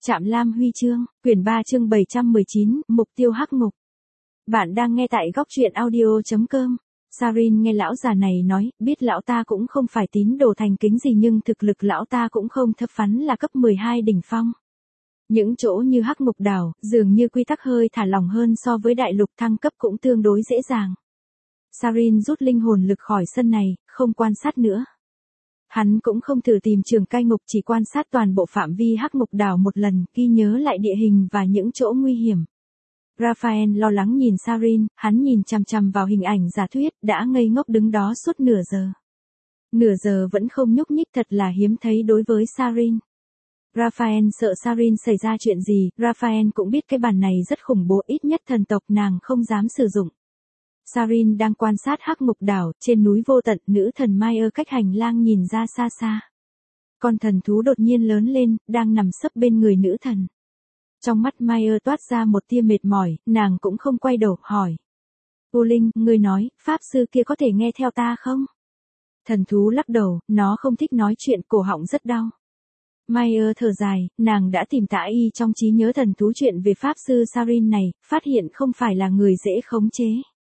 Trạm Lam Huy chương, quyển 3 chương 719, mục tiêu hắc ngục. Bạn đang nghe tại góc truyện audio.com. Sarin nghe lão già này nói, biết lão ta cũng không phải tín đồ thành kính gì nhưng thực lực lão ta cũng không thấp phắn là cấp 12 đỉnh phong. Những chỗ như hắc ngục đảo, dường như quy tắc hơi thả lỏng hơn so với đại lục thăng cấp cũng tương đối dễ dàng. Sarin rút linh hồn lực khỏi sân này, không quan sát nữa. Hắn cũng không thử tìm trường cai ngục, chỉ quan sát toàn bộ phạm vi hắc ngục đảo một lần, ghi nhớ lại địa hình và những chỗ nguy hiểm. Raphael lo lắng nhìn Sarin, hắn nhìn chằm chằm vào hình ảnh giả thuyết, đã ngây ngốc đứng đó suốt nửa giờ. Nửa giờ vẫn không nhúc nhích, thật là hiếm thấy đối với Sarin. Raphael sợ Sarin xảy ra chuyện gì, Raphael cũng biết cái bàn này rất khủng bố, ít nhất thần tộc nàng không dám sử dụng. Sarin đang quan sát hắc ngục đảo, trên núi vô tận, nữ thần Maia cách hành lang nhìn ra xa xa. Con thần thú đột nhiên lớn lên, đang nằm sấp bên người nữ thần. Trong mắt Maia toát ra một tia mệt mỏi, nàng cũng không quay đầu, hỏi. U Linh, ngươi nói, pháp sư kia có thể nghe theo ta không? Thần thú lắc đầu, nó không thích nói chuyện, cổ họng rất đau. Maia thở dài, nàng đã tìm tả y trong trí nhớ thần thú chuyện về pháp sư Sarin này, phát hiện không phải là người dễ khống chế.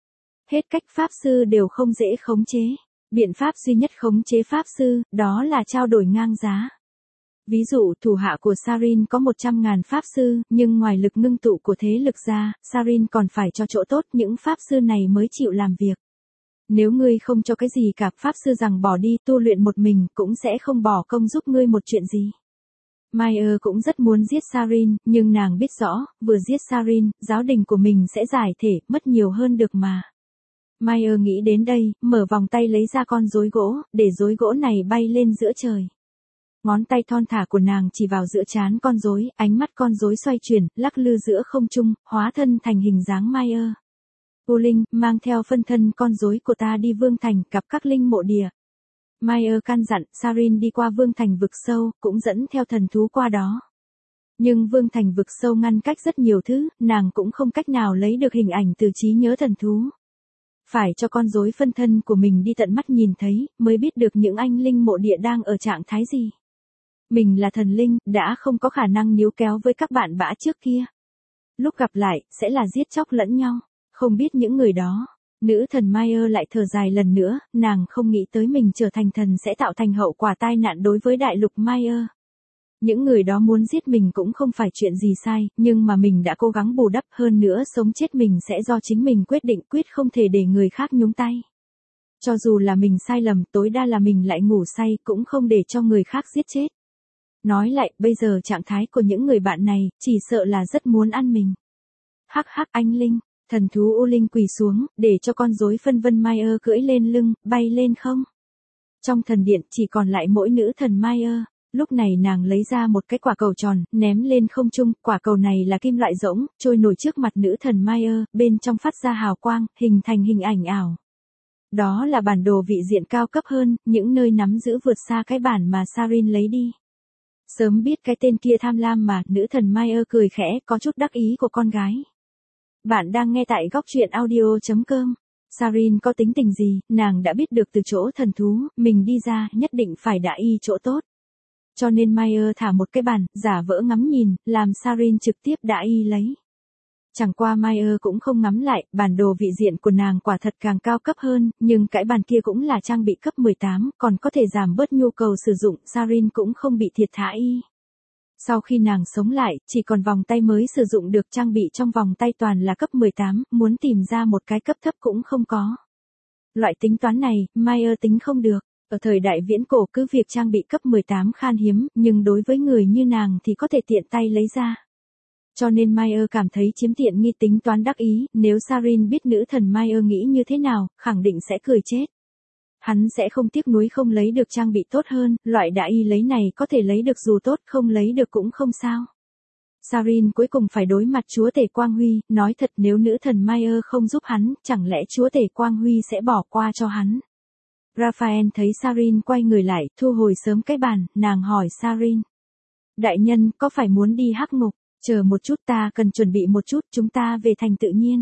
Hết cách pháp sư đều không dễ khống chế. Biện pháp duy nhất khống chế pháp sư, đó là trao đổi ngang giá. Ví dụ, thủ hạ của Sarin có 100.000 pháp sư, nhưng ngoài lực ngưng tụ của thế lực ra, Sarin còn phải cho chỗ tốt, những pháp sư này mới chịu làm việc. Nếu ngươi không cho cái gì cả, pháp sư rằng bỏ đi, tu luyện một mình, cũng sẽ không bỏ công giúp ngươi một chuyện gì. Maia cũng rất muốn giết Sarin, nhưng nàng biết rõ, vừa giết Sarin, giáo đình của mình sẽ giải thể, mất nhiều hơn được mà. Maia nghĩ đến đây, mở vòng tay lấy ra con rối gỗ, để rối gỗ này bay lên giữa trời. Ngón tay thon thả của nàng chỉ vào giữa trán con rối, ánh mắt con rối xoay chuyển, lắc lư giữa không trung, hóa thân thành hình dáng Maia. U Linh, mang theo phân thân con rối của ta đi Vương Thành, gặp các linh mộ địa. Maia căn dặn, Sarin đi qua Vương Thành vực sâu, cũng dẫn theo thần thú qua đó. Nhưng Vương Thành vực sâu ngăn cách rất nhiều thứ, nàng cũng không cách nào lấy được hình ảnh từ trí nhớ thần thú. Phải cho con rối phân thân của mình đi tận mắt nhìn thấy, mới biết được những anh linh mộ địa đang ở trạng thái gì. Mình là thần linh, đã không có khả năng níu kéo với các bạn bã trước kia. Lúc gặp lại, sẽ là giết chóc lẫn nhau, không biết những người đó. Nữ thần Maia lại thở dài lần nữa, nàng không nghĩ tới mình trở thành thần sẽ tạo thành hậu quả tai nạn đối với đại lục Maia. Những người đó muốn giết mình cũng không phải chuyện gì sai, nhưng mà mình đã cố gắng bù đắp, hơn nữa sống chết mình sẽ do chính mình quyết định, quyết không thể để người khác nhúng tay. Cho dù là mình sai lầm, tối đa là mình lại ngủ say, cũng không để cho người khác giết chết. Nói lại, bây giờ trạng thái của những người bạn này, chỉ sợ là rất muốn ăn mình. Hắc hắc anh Linh, thần thú U Linh quỳ xuống, để cho con rối phân vân Maia cưỡi lên lưng, bay lên không. Trong thần điện chỉ còn lại mỗi nữ thần Maia. Lúc này nàng lấy ra một cái quả cầu tròn, ném lên không trung, quả cầu này là kim loại rỗng, trôi nổi trước mặt nữ thần Maia, bên trong phát ra hào quang, hình thành hình ảnh ảo. Đó là bản đồ vị diện cao cấp hơn, những nơi nắm giữ vượt xa cái bản mà Sarin lấy đi. Sớm biết cái tên kia tham lam mà, nữ thần Maia cười khẽ, có chút đắc ý của con gái. Bạn đang nghe tại góc truyện audio.com. Sarin có tính tình gì, nàng đã biết được từ chỗ thần thú, mình đi ra, nhất định phải đả y chỗ tốt. Cho nên Maia thả một cái bàn, giả vỡ ngắm nhìn, làm Sarin trực tiếp đả y lấy. Chẳng qua Maia cũng không ngắm lại, bản đồ vị diện của nàng quả thật càng cao cấp hơn, nhưng cái bàn kia cũng là trang bị cấp 18, còn có thể giảm bớt nhu cầu sử dụng, Sarin cũng không bị thiệt thả y. Sau khi nàng sống lại, chỉ còn vòng tay mới sử dụng được, trang bị trong vòng tay toàn là cấp 18, muốn tìm ra một cái cấp thấp cũng không có. Loại tính toán này, Maia tính không được. Ở thời đại viễn cổ cứ việc trang bị cấp 18 khan hiếm, nhưng đối với người như nàng thì có thể tiện tay lấy ra. Cho nên Maia cảm thấy chiếm tiện nghi, tính toán đắc ý, nếu Sarin biết nữ thần Maia nghĩ như thế nào, khẳng định sẽ cười chết. Hắn sẽ không tiếc nuối không lấy được trang bị tốt hơn, loại đại y lấy này có thể lấy được dù tốt, không lấy được cũng không sao. Sarin cuối cùng phải đối mặt chúa tể Quang Huy, nói thật nếu nữ thần Maia không giúp hắn, chẳng lẽ chúa tể Quang Huy sẽ bỏ qua cho hắn. Raphael thấy Sarin quay người lại, thu hồi sớm cái bàn, nàng hỏi Sarin. Đại nhân, có phải muốn đi hắc ngục? Chờ một chút, ta cần chuẩn bị một chút, chúng ta về thành tự nhiên.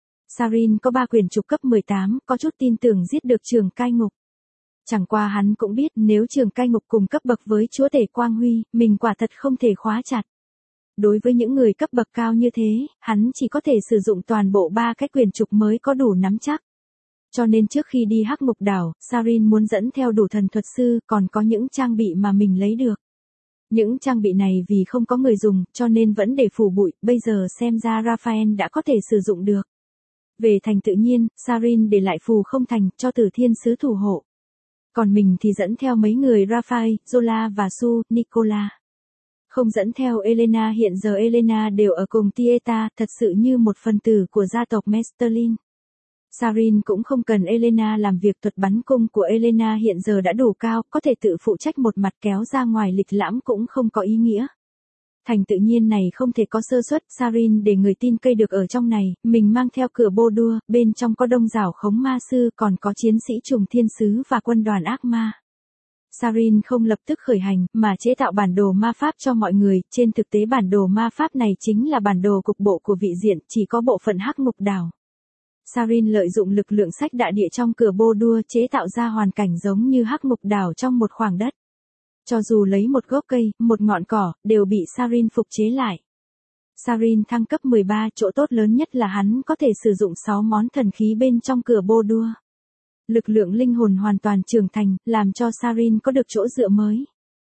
Sarin có 3 quyển trục cấp 18, có chút tin tưởng giết được trường cai ngục. Chẳng qua hắn cũng biết, nếu trường cai ngục cùng cấp bậc với chúa tể Quang Huy, mình quả thật không thể khóa chặt. Đối với những người cấp bậc cao như thế, hắn chỉ có thể sử dụng toàn bộ 3 cái quyền trục mới có đủ nắm chắc. Cho nên trước khi đi Hắc Ngục Đảo, Sarin muốn dẫn theo đủ thần thuật sư, còn có những trang bị mà mình lấy được. Những trang bị này vì không có người dùng, cho nên vẫn để phủ bụi, bây giờ xem ra Raphael đã có thể sử dụng được. Về thành tự nhiên, Sarin để lại phù không thành, cho Tử Thiên Sứ thủ hộ. Còn mình thì dẫn theo mấy người Raphael, Zola và Su, Nicola. Không dẫn theo Elena, hiện giờ Elena đều ở cùng Tieta, thật sự như một phần tử của gia tộc Mesterlin. Sarin cũng không cần Elena làm việc, thuật bắn cung của Elena hiện giờ đã đủ cao, có thể tự phụ trách một mặt, kéo ra ngoài lịch lãm cũng không có ý nghĩa. Thành tự nhiên này không thể có sơ suất, Sarin để người tin cây được ở trong này, mình mang theo cửa bô đua, bên trong có đông đảo khống ma sư, còn có chiến sĩ trùng thiên sứ và quân đoàn ác ma. Sarin không lập tức khởi hành, mà chế tạo bản đồ ma pháp cho mọi người, trên thực tế bản đồ ma pháp này chính là bản đồ cục bộ của vị diện, chỉ có bộ phận Hắc Ngục Đảo. Sarin lợi dụng lực lượng sách đại địa trong cửa bô đua chế tạo ra hoàn cảnh giống như Hắc Ngục Đảo trong một khoảng đất. Cho dù lấy một gốc cây, một ngọn cỏ, đều bị Sarin phục chế lại. Sarin thăng cấp 13, chỗ tốt lớn nhất là hắn có thể sử dụng 6 món thần khí bên trong cửa bô đua. Lực lượng linh hồn hoàn toàn trưởng thành, làm cho Sarin có được chỗ dựa mới.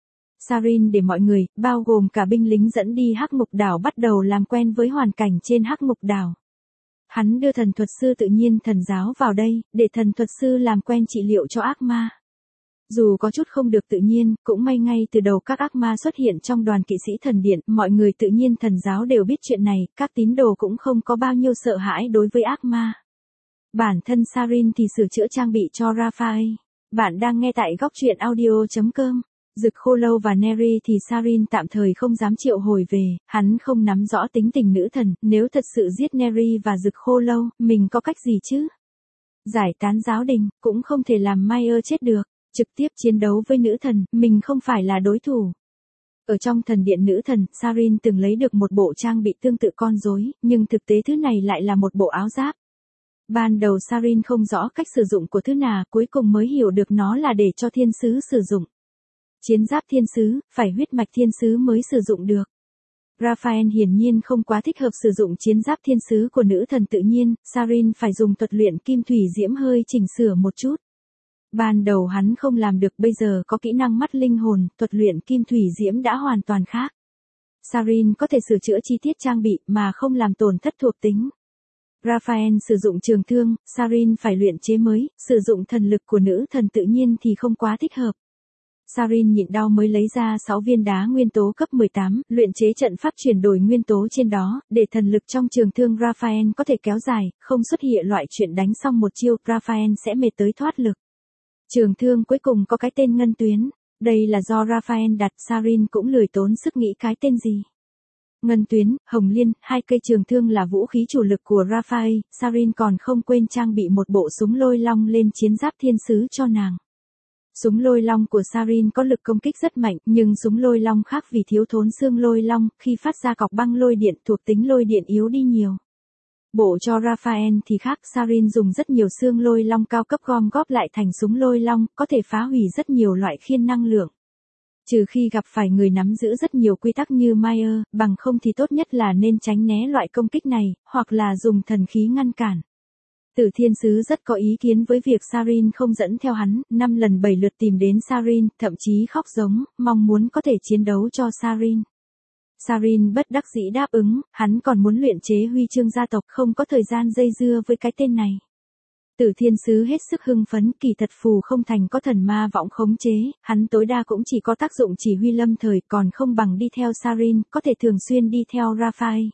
Sarin để mọi người, bao gồm cả binh lính dẫn đi Hắc Ngục Đảo bắt đầu làm quen với hoàn cảnh trên Hắc Ngục Đảo. Hắn đưa thần thuật sư tự nhiên thần giáo vào đây, để thần thuật sư làm quen trị liệu cho ác ma. Dù có chút không được tự nhiên, cũng may ngay từ đầu các ác ma xuất hiện trong đoàn kỵ sĩ thần điện, mọi người tự nhiên thần giáo đều biết chuyện này, các tín đồ cũng không có bao nhiêu sợ hãi đối với ác ma. Bản thân Sarin thì sửa chữa trang bị cho Raphael. Bạn đang nghe tại góc truyện audio.com. Dực Khô Lâu và Neri thì Sarin tạm thời không dám triệu hồi về, hắn không nắm rõ tính tình nữ thần, nếu thật sự giết Neri và Dực Khô Lâu, mình có cách gì chứ? Giải tán giáo đình, cũng không thể làm Meyer chết được, trực tiếp chiến đấu với nữ thần, mình không phải là đối thủ. Ở trong thần điện nữ thần, Sarin từng lấy được một bộ trang bị tương tự con rối, nhưng thực tế thứ này lại là một bộ áo giáp. Ban đầu Sarin không rõ cách sử dụng của thứ nào, cuối cùng mới hiểu được nó là để cho thiên sứ sử dụng. Chiến giáp thiên sứ, phải huyết mạch thiên sứ mới sử dụng được. Raphael hiển nhiên không quá thích hợp sử dụng chiến giáp thiên sứ của nữ thần tự nhiên, Sarin phải dùng thuật luyện kim thủy diễm hơi chỉnh sửa một chút. Ban đầu hắn không làm được, bây giờ có kỹ năng mắt linh hồn, thuật luyện kim thủy diễm đã hoàn toàn khác. Sarin có thể sửa chữa chi tiết trang bị mà không làm tổn thất thuộc tính. Raphael sử dụng trường thương, Sarin phải luyện chế mới, sử dụng thần lực của nữ thần tự nhiên thì không quá thích hợp. Sarin nhịn đau mới lấy ra 6 viên đá nguyên tố cấp 18, luyện chế trận pháp chuyển đổi nguyên tố trên đó, để thần lực trong trường thương Raphael có thể kéo dài, không xuất hiện loại chuyện đánh xong một chiêu, Raphael sẽ mệt tới thoát lực. Trường thương cuối cùng có cái tên Ngân Tuyến, đây là do Raphael đặt, Sarin cũng lười tốn sức nghĩ cái tên gì. Ngân Tuyến, Hồng Liên, hai cây trường thương là vũ khí chủ lực của Raphael, Sarin còn không quên trang bị một bộ súng lôi long lên chiến giáp thiên sứ cho nàng. Súng lôi long của Sarin có lực công kích rất mạnh, nhưng súng lôi long khác vì thiếu thốn xương lôi long, khi phát ra cọc băng lôi điện thuộc tính lôi điện yếu đi nhiều. Bộ cho Raphael thì khác, Sarin dùng rất nhiều xương lôi long cao cấp gom góp lại thành súng lôi long, có thể phá hủy rất nhiều loại khiên năng lượng. Trừ khi gặp phải người nắm giữ rất nhiều quy tắc như Meyer, bằng không thì tốt nhất là nên tránh né loại công kích này, hoặc là dùng thần khí ngăn cản. Tử Thiên Sứ rất có ý kiến với việc Sarin không dẫn theo hắn, 5 lần 7 lượt tìm đến Sarin, thậm chí khóc giống, mong muốn có thể chiến đấu cho Sarin. Sarin bất đắc dĩ đáp ứng, hắn còn muốn luyện chế huy chương gia tộc, không có thời gian dây dưa với cái tên này. Tử Thiên Sứ hết sức hưng phấn, kỳ thật phù không thành có thần ma võng khống chế, hắn tối đa cũng chỉ có tác dụng chỉ huy lâm thời, còn không bằng đi theo Sarin, có thể thường xuyên đi theo Raphael.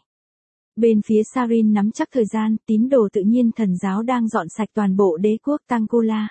Bên phía Sarin nắm chắc thời gian, tín đồ tự nhiên thần giáo đang dọn sạch toàn bộ đế quốc Tangula.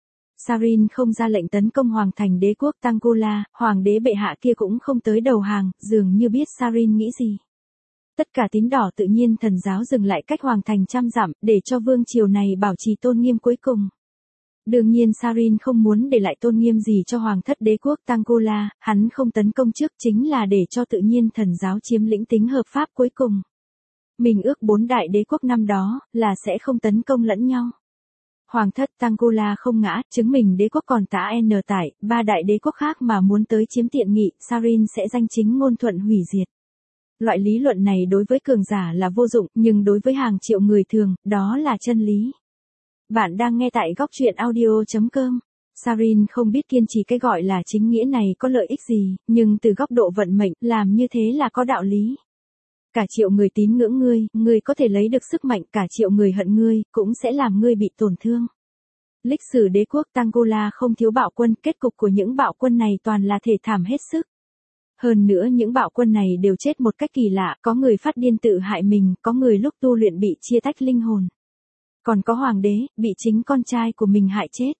Sarin không ra lệnh tấn công hoàng thành đế quốc Tangula, hoàng đế bệ hạ kia cũng không tới đầu hàng, dường như biết Sarin nghĩ gì. Tất cả tín đồ tự nhiên thần giáo dừng lại cách hoàng thành trăm dặm, để cho vương triều này bảo trì tôn nghiêm cuối cùng. Đương nhiên Sarin không muốn để lại tôn nghiêm gì cho hoàng thất đế quốc Tangula, hắn không tấn công trước chính là để cho tự nhiên thần giáo chiếm lĩnh tính hợp pháp cuối cùng. Mình ước 4 đại đế quốc năm đó, là sẽ không tấn công lẫn nhau. Hoàng thất Tangula không ngã, chứng minh đế quốc còn tả N tại, 3 đại đế quốc khác mà muốn tới chiếm tiện nghị, Sarin sẽ danh chính ngôn thuận hủy diệt. Loại lý luận này đối với cường giả là vô dụng, nhưng đối với hàng triệu người thường, đó là chân lý. Bạn đang nghe tại góc truyện audio.com. Sarin không biết kiên trì cái gọi là chính nghĩa này có lợi ích gì, nhưng từ góc độ vận mệnh, làm như thế là có đạo lý. Cả triệu người tín ngưỡng ngươi có thể lấy được sức mạnh, cả triệu người hận ngươi, cũng sẽ làm ngươi bị tổn thương. Lịch sử đế quốc Tangola không thiếu bạo quân, kết cục của những bạo quân này toàn là thê thảm hết sức. Hơn nữa những bạo quân này đều chết một cách kỳ lạ, có người phát điên tự hại mình, có người lúc tu luyện bị chia tách linh hồn. Còn có hoàng đế, bị chính con trai của mình hại chết.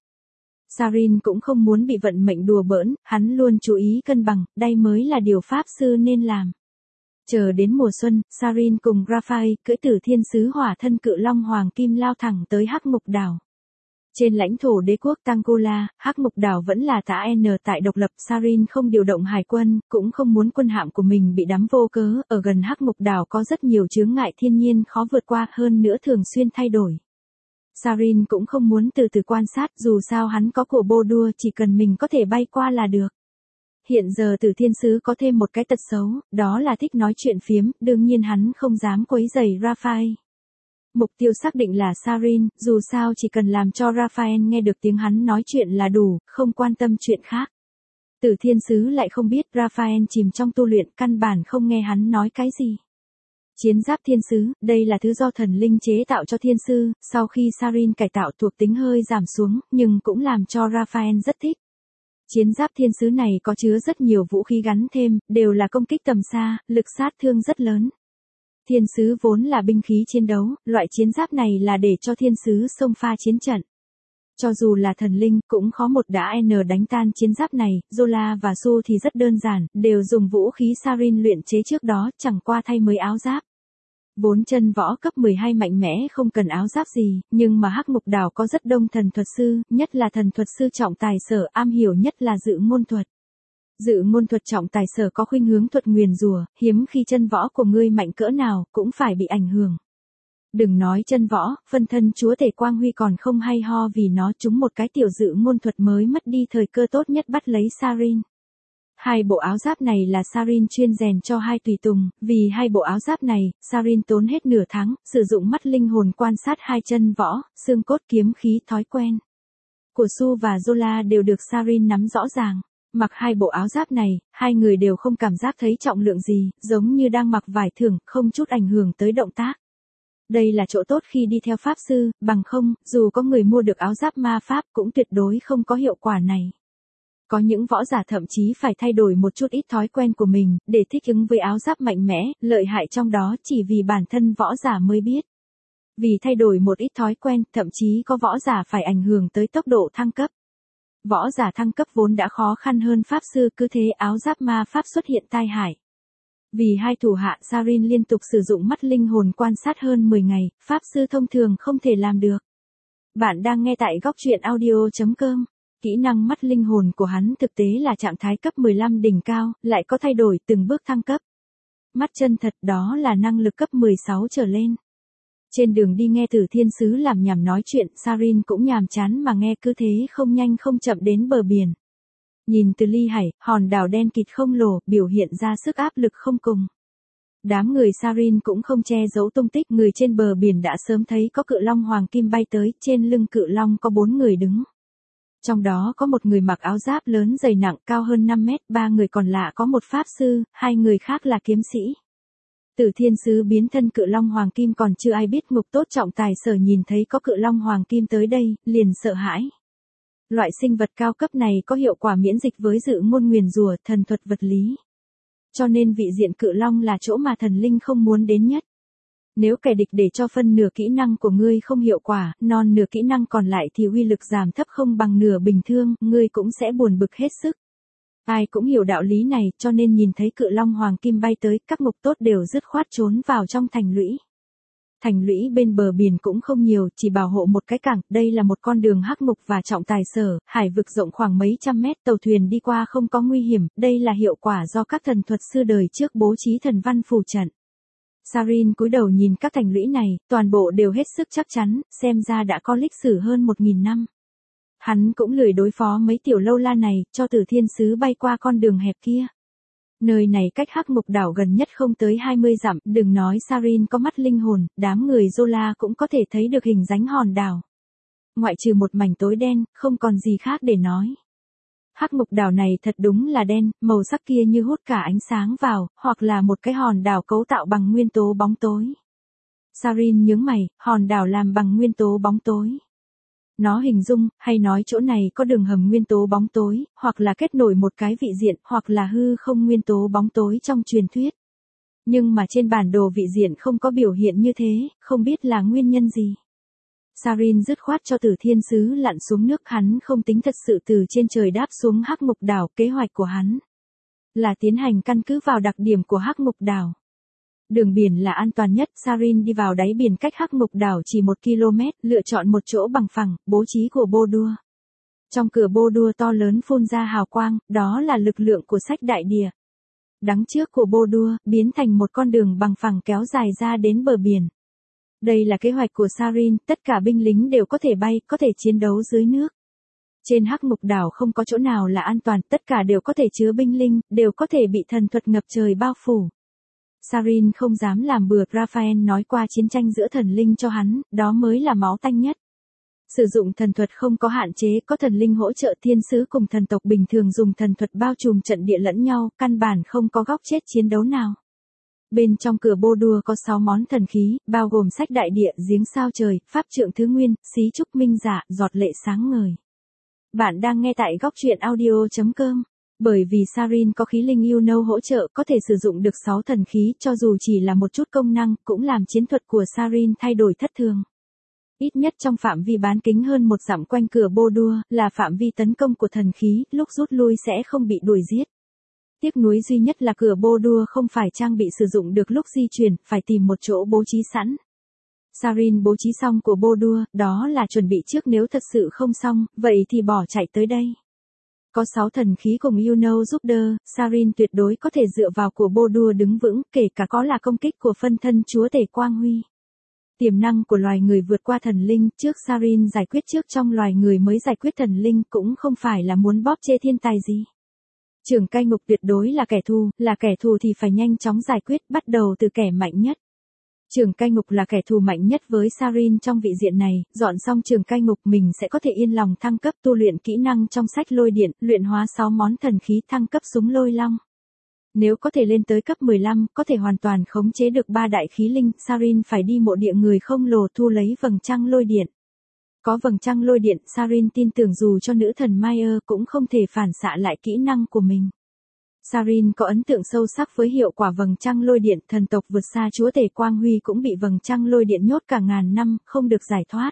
Sarin cũng không muốn bị vận mệnh đùa bỡn, hắn luôn chú ý cân bằng, đây mới là điều pháp sư nên làm. Chờ đến mùa xuân, Sarin cùng Raphael cưỡi Tử Thiên Sứ hỏa thân cự long hoàng kim lao thẳng tới Hắc Ngục Đảo. Trên lãnh thổ đế quốc Tangola, Hắc Ngục Đảo vẫn là tả N tại độc lập. Sarin không điều động hải quân, cũng không muốn quân hạm của mình bị đắm vô cớ. Ở gần Hắc Ngục Đảo có rất nhiều chướng ngại thiên nhiên khó vượt qua, hơn nữa thường xuyên thay đổi. Sarin cũng không muốn từ từ quan sát, dù sao hắn có cổ bô đua, chỉ cần mình có thể bay qua là được. Hiện giờ Tử Thiên Sứ có thêm một cái tật xấu, đó là thích nói chuyện phiếm, đương nhiên hắn không dám quấy rầy Raphael. Mục tiêu xác định là Sarin, dù sao chỉ cần làm cho Raphael nghe được tiếng hắn nói chuyện là đủ, không quan tâm chuyện khác. Tử Thiên Sứ lại không biết Raphael chìm trong tu luyện, căn bản không nghe hắn nói cái gì. Chiến giáp thiên sứ, đây là thứ do thần linh chế tạo cho thiên sư, sau khi Sarin cải tạo thuộc tính hơi giảm xuống, nhưng cũng làm cho Raphael rất thích. Chiến giáp thiên sứ này có chứa rất nhiều vũ khí gắn thêm, đều là công kích tầm xa, lực sát thương rất lớn. Thiên sứ vốn là binh khí chiến đấu, loại chiến giáp này là để cho thiên sứ xông pha chiến trận. Cho dù là thần linh, cũng khó một đã đánh tan chiến giáp này. Zola và Su thì rất đơn giản, đều dùng vũ khí Sarin luyện chế trước đó, chẳng qua thay mới áo giáp. 4 chân võ cấp 12 mạnh mẽ không cần áo giáp gì, nhưng mà Hắc Ngục Đảo có rất đông thần thuật sư, nhất là thần thuật sư trọng tài sở, am hiểu nhất là dự ngôn thuật. Dự ngôn thuật trọng tài sở có khuynh hướng thuật nguyền rủa, hiếm khi chân võ của ngươi mạnh cỡ nào, cũng phải bị ảnh hưởng. Đừng nói chân võ, phân thân chúa tể Quang Huy còn không hay ho vì nó trúng một cái tiểu dự ngôn thuật mới mất đi thời cơ tốt nhất bắt lấy Sarin. Hai bộ áo giáp này là Sarin chuyên rèn cho hai tùy tùng, vì hai bộ áo giáp này, Sarin tốn hết nửa tháng, sử dụng mắt linh hồn quan sát hai chân võ, xương cốt kiếm khí thói quen. Của Su và Zola đều được Sarin nắm rõ ràng. Mặc hai bộ áo giáp này, hai người đều không cảm giác thấy trọng lượng gì, giống như đang mặc vải thường, không chút ảnh hưởng tới động tác. Đây là chỗ tốt khi đi theo pháp sư, bằng không, dù có người mua được áo giáp ma pháp cũng tuyệt đối không có hiệu quả này. Có những võ giả thậm chí phải thay đổi một chút ít thói quen của mình, để thích ứng với áo giáp mạnh mẽ, lợi hại trong đó chỉ vì bản thân võ giả mới biết. Vì thay đổi một ít thói quen, thậm chí có võ giả phải ảnh hưởng tới tốc độ thăng cấp. Võ giả thăng cấp vốn đã khó khăn hơn pháp sư, cứ thế áo giáp ma pháp xuất hiện tai hại. Vì hai thủ hạ Sarin liên tục sử dụng mắt linh hồn quan sát hơn 10 ngày, pháp sư thông thường không thể làm được. Bạn đang nghe tại góc truyện audio.com. Kỹ năng mắt linh hồn của hắn thực tế là trạng thái cấp 15 đỉnh cao, lại có thay đổi từng bước thăng cấp. Mắt chân thật đó là năng lực cấp 16 trở lên. Trên đường đi nghe Tử Thiên Sứ làm nhảm nói chuyện, Sarin cũng nhàm chán mà nghe, cứ thế không nhanh không chậm đến bờ biển. Nhìn từ ly hải, hòn đảo đen kịt không lồ, biểu hiện ra sức áp lực không cùng. Đám người Sarin cũng không che giấu tung tích, người trên bờ biển đã sớm thấy có cự long hoàng kim bay tới, trên lưng cự long có 4 người đứng. Trong đó có một người mặc áo giáp lớn dày nặng cao hơn 5 mét, 3 người còn lại có một pháp sư, 2 người khác là kiếm sĩ. Tử Thiên Sứ biến thân cự long hoàng kim, còn chưa ai biết ngục tốt trọng tài sở nhìn thấy có cự long hoàng kim tới đây, liền sợ hãi. Loại sinh vật cao cấp này có hiệu quả miễn dịch với dự ngôn nguyền rủa, thần thuật vật lý. Cho nên vị diện cự long là chỗ mà thần linh không muốn đến nhất. Nếu kẻ địch để cho phân nửa kỹ năng của ngươi không hiệu quả, non nửa kỹ năng còn lại thì uy lực giảm thấp không bằng nửa bình thường, ngươi cũng sẽ buồn bực hết sức. Ai cũng hiểu đạo lý này, cho nên nhìn thấy cự long hoàng kim bay tới, các ngục tốt đều dứt khoát trốn vào trong thành lũy. Thành lũy bên bờ biển cũng không nhiều, chỉ bảo hộ một cái cảng, đây là một con đường hắc ngục và trọng tài sở, hải vực rộng khoảng mấy trăm mét, tàu thuyền đi qua không có nguy hiểm, đây là hiệu quả do các thần thuật sư đời trước bố trí thần văn phù trận. Sarin cúi đầu nhìn các thành lũy này, toàn bộ đều hết sức chắc chắn, xem ra đã có lịch sử hơn 1000 năm. Hắn cũng lười đối phó mấy tiểu lâu la này, cho Tử Thiên Sứ bay qua con đường hẹp kia. Nơi này cách Hắc Ngục Đảo gần nhất không tới 20 dặm, đừng nói Sarin có mắt linh hồn, đám người Zola cũng có thể thấy được hình dáng hòn đảo. Ngoại trừ một mảnh tối đen, không còn gì khác để nói. Hắc Ngục Đảo này thật đúng là đen, màu sắc kia như hút cả ánh sáng vào, hoặc là một cái hòn đảo cấu tạo bằng nguyên tố bóng tối. Sarin nhướng mày, hòn đảo làm bằng nguyên tố bóng tối. Nó hình dung, hay nói chỗ này có đường hầm nguyên tố bóng tối, hoặc là kết nối một cái vị diện, hoặc là hư không nguyên tố bóng tối trong truyền thuyết. Nhưng mà trên bản đồ vị diện không có biểu hiện như thế, không biết là nguyên nhân gì. Sarin dứt khoát cho Tử Thiên Sứ lặn xuống nước, hắn không tính thật sự từ trên trời đáp xuống Hắc Ngục Đảo, kế hoạch của hắn là tiến hành căn cứ vào đặc điểm của Hắc Ngục Đảo. Đường biển là an toàn nhất, Sarin đi vào đáy biển cách Hắc Ngục Đảo chỉ 1 km, lựa chọn một chỗ bằng phẳng, bố trí của bô đua. Trong cửa bô đua to lớn phun ra hào quang, đó là lực lượng của sách đại địa. Đằng trước của bô đua, biến thành một con đường bằng phẳng kéo dài ra đến bờ biển. Đây là kế hoạch của Sarin, tất cả binh lính đều có thể bay, có thể chiến đấu dưới nước. Trên Hắc Ngục Đảo không có chỗ nào là an toàn, tất cả đều có thể chứa binh linh, đều có thể bị thần thuật ngập trời bao phủ. Sarin không dám làm bừa, Raphael nói qua chiến tranh giữa thần linh cho hắn, đó mới là máu tanh nhất. Sử dụng thần thuật không có hạn chế, có thần linh hỗ trợ, thiên sứ cùng thần tộc bình thường dùng thần thuật bao trùm trận địa lẫn nhau, căn bản không có góc chết chiến đấu nào. Bên trong cửa bô đua có 6 món thần khí, bao gồm sách đại địa, giếng sao trời, pháp trượng thứ nguyên, xí trúc minh dạ, giọt lệ sáng ngời. Bạn đang nghe tại góc truyện audio.com. Bởi vì Sarin có khí linh You Know hỗ trợ, có thể sử dụng được 6 thần khí, cho dù chỉ là một chút công năng, cũng làm chiến thuật của Sarin thay đổi thất thường. Ít nhất trong phạm vi bán kính hơn 1 dặm quanh cửa bô đua, là phạm vi tấn công của thần khí, lúc rút lui sẽ không bị đuổi giết. Tiếc nuối duy nhất là cửa bô đua không phải trang bị sử dụng được lúc di chuyển, phải tìm một chỗ bố trí sẵn. Sarin bố trí xong của bô đua, đó là chuẩn bị trước, nếu thật sự không xong, vậy thì bỏ chạy tới đây. Có 6 thần khí cùng You Know giúp đỡ, Sarin tuyệt đối có thể dựa vào của bô đua đứng vững, kể cả có là công kích của phân thân chúa tể Quang Huy. Tiềm năng của loài người vượt qua thần linh, trước Sarin giải quyết trước trong loài người mới giải quyết thần linh, cũng không phải là muốn bóp chê thiên tài gì. Trưởng cai ngục tuyệt đối là kẻ thù thì phải nhanh chóng giải quyết, bắt đầu từ kẻ mạnh nhất. Trưởng cai ngục là kẻ thù mạnh nhất với Sarin trong vị diện này, dọn xong trưởng cai ngục mình sẽ có thể yên lòng thăng cấp, tu luyện kỹ năng trong sách lôi điện, luyện hóa 6 món thần khí, thăng cấp súng lôi long. Nếu có thể lên tới cấp 15, có thể hoàn toàn khống chế được 3 đại khí linh, Sarin phải đi mộ địa người không lồ thu lấy vầng trăng lôi điện. Có vầng trăng lôi điện, Sarin tin tưởng dù cho nữ thần Mayer cũng không thể phản xạ lại kỹ năng của mình. Sarin có ấn tượng sâu sắc với hiệu quả vầng trăng lôi điện, thần tộc vượt xa chúa tể Quang Huy cũng bị vầng trăng lôi điện nhốt cả ngàn năm, không được giải thoát.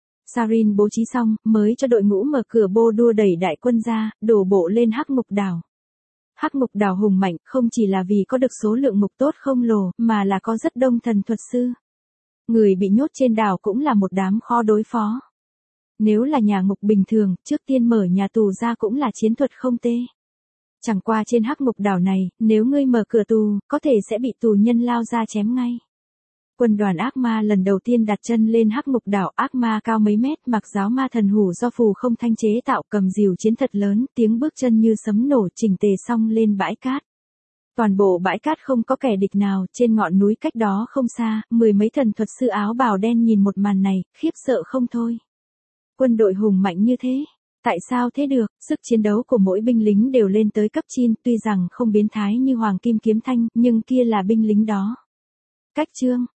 Sarin bố trí xong, mới cho đội ngũ mở cửa bô đua đẩy đại quân ra, đổ bộ lên Hắc Ngục Đảo. Hắc Ngục Đảo hùng mạnh, không chỉ là vì có được số lượng ngục tốt không lồ, mà là có rất đông thần thuật sư. Người bị nhốt trên đảo cũng là một đám khó đối phó. Nếu là nhà ngục bình thường, trước tiên mở nhà tù ra cũng là chiến thuật không tệ. Chẳng qua trên Hắc Ngục Đảo này, nếu ngươi mở cửa tù, có thể sẽ bị tù nhân lao ra chém ngay. Quân đoàn ác ma lần đầu tiên đặt chân lên Hắc Ngục Đảo, ác ma cao mấy mét, mặc giáo ma thần hủ do phù không thanh chế tạo, cầm rìu chiến thật lớn, tiếng bước chân như sấm nổ, chỉnh tề xong lên bãi cát. Toàn bộ bãi cát không có kẻ địch nào, trên ngọn núi cách đó không xa, 10 mấy thần thuật sư áo bào đen nhìn một màn này, khiếp sợ không thôi. Quân đội hùng mạnh như thế. Tại sao thế được, sức chiến đấu của mỗi binh lính đều lên tới cấp chin, tuy rằng không biến thái như Hoàng Kim Kiếm Thanh, nhưng kia là binh lính đó. Cách chương,